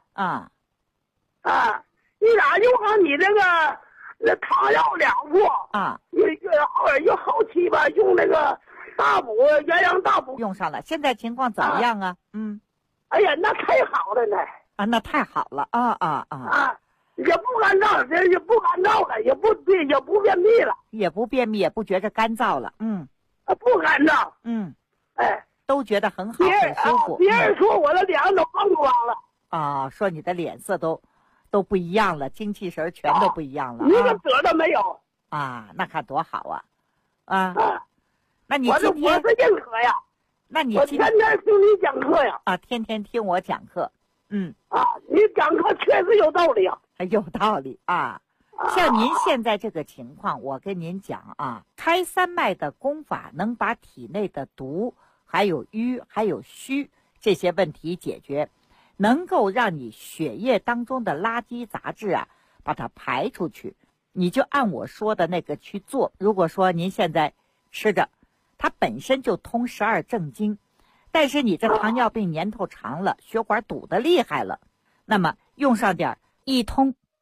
你咋用上你这个那糖药2副又后期吧，用那个大补元阳大补用上了，现在情况怎么样啊？ 哎呀，那太好了呢！ 那太好了也不干燥，也不干燥了，也不便秘了， 也不便秘，也不觉着干燥了， 不干燥， 都觉得很好，很舒服。 别人说我的脸都更光了说你的脸色都不一样了，精气神全都不一样了， 一个褶都没有那看多好那你我是认可呀。 那你我天天听你讲课呀。 天天听我讲课。 你讲课确实有道理有道理像您现在这个情况，我跟您讲开3脉的功法能把体内的毒还有瘀还有虚这些问题解决，能够让你血液当中的垃圾杂质把它排出去。你就按我说的那个去做。如果说您现在吃着它本身就通12正经，但是你这糖尿病年头长了，血管堵得厉害了，那么用上点一通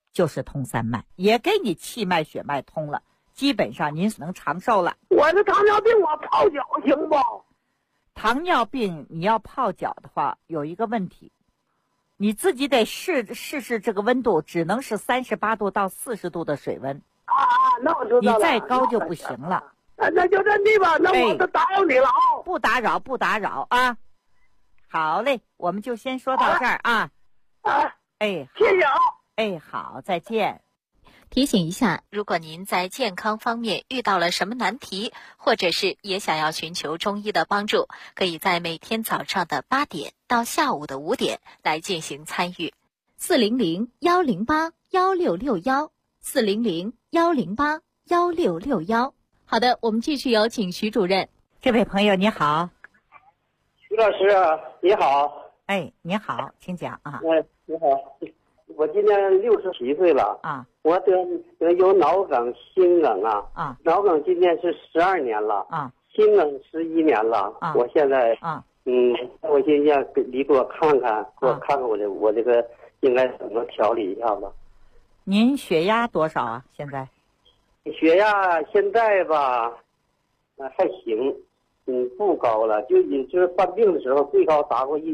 就是通三脉，也给你气脉血脉通了，基本上您能长寿了。 我这糖尿病我泡脚行不？ 糖尿病你要泡脚的话，有一个问题，你自己得试这个温度，只能是38度到40度的水温。 那我知道了。 你再高就不行了。 那就这地吧，那我就打扰你了啊。 不打扰啊。好嘞，我们就先说到这儿啊。 谢谢啊。 好，再见。 提醒一下，如果您在健康方面遇到了什么难题，或者是也想要寻求中医的帮助，可以在每天早上的8点到下午的5点来进行参与。400-108-1661，400-108-1661。好的，我们继续有请徐主任。 这位朋友你好。 徐老师你好。 你好，请讲啊。 你好，我今年67岁了啊。 我得有脑梗、心梗啊。脑梗今年是12年了啊， 心梗11年了啊。我现在我现在你给我看看，我这个应该怎么调理一下吧？ 您血压多少啊？现在？ 血压现在吧，还行，不高了，就是犯病的时候最高达过170。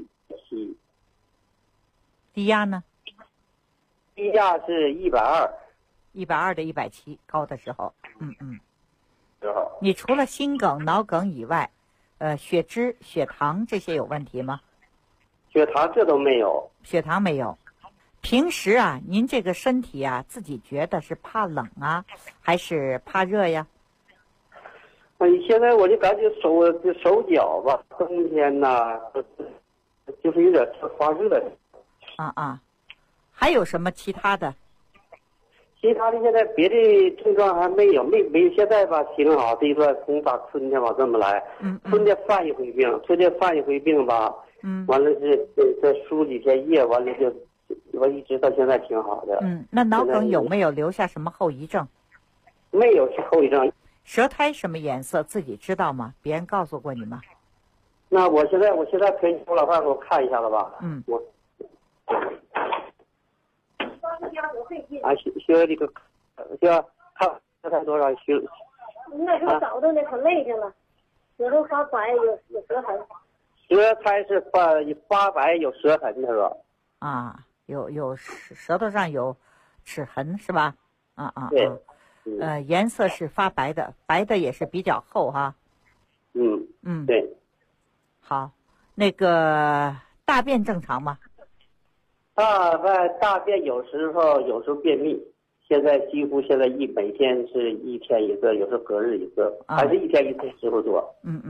低压呢？ 低压是120。 120的170，高的时候。你除了心梗、脑梗以外，血脂、血糖这些有问题吗？ 血糖这都没有。 血糖没有。平时啊，您这个身体啊，自己觉得是怕冷啊，还是怕热呀？ 现在我就感觉手脚吧，冬天呐，就是有点发热。 还有什么其他的？ 其他的现在别的症状还没有，没现在吧挺好。这一段从打春天吧这么来，春天犯一回病吧，完了是再输几天液，完了就我一直到现在挺好的。 那脑梗有没有留下什么后遗症？ 没有后遗症。 舌苔什么颜色自己知道吗？别人告诉过你吗？ 那我现在陪你我老伴给我看一下了吧？我学这个需要看舌苔多少学。 那时候早的那可累着了，有时候发白有舌痕。 舌苔是发白有舌痕，他说。 有舌头上有齿痕是吧？ 对。 颜色是发白的，白的也是比较厚哈。 对。 好，那个大便正常吗？ 大便有时候便秘，现在几乎每天是1天1个，有时候隔日1个，还是1天1次时候多。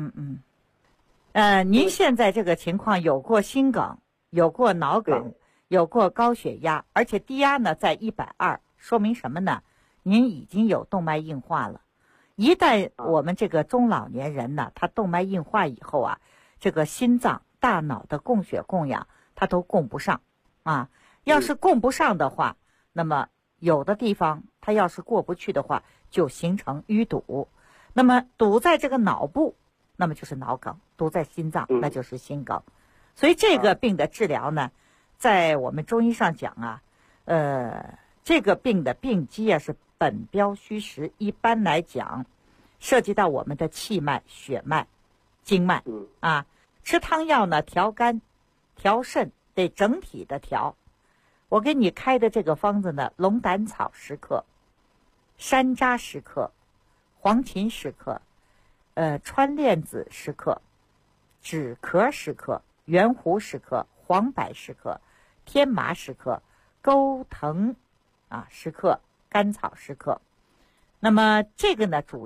您现在这个情况有过心梗，有过脑梗，有过高血压，而且低压呢在120，说明什么呢？您已经有动脉硬化了。一旦我们这个中老年人呢，他动脉硬化以后啊，这个心脏、大脑的供血供氧他都供不上啊。要是供不上的话，那么有的地方它要是过不去的话，就形成淤堵。那么堵在这个脑部，那么就是脑梗；堵在心脏，那就是心梗。所以这个病的治疗呢，在我们中医上讲啊，这个病的病机啊是本标虚实，一般来讲，涉及到我们的气脉、血脉、经脉吃汤药呢，调肝、调肾，得整体的调。我给你开的这个方子呢，龙胆草10克，山楂10克，黄芩10克，川链子10克，枳壳10克，圆胡10克，黄柏10克，天麻10克，钩藤10克，甘草10克。那么这个呢，主要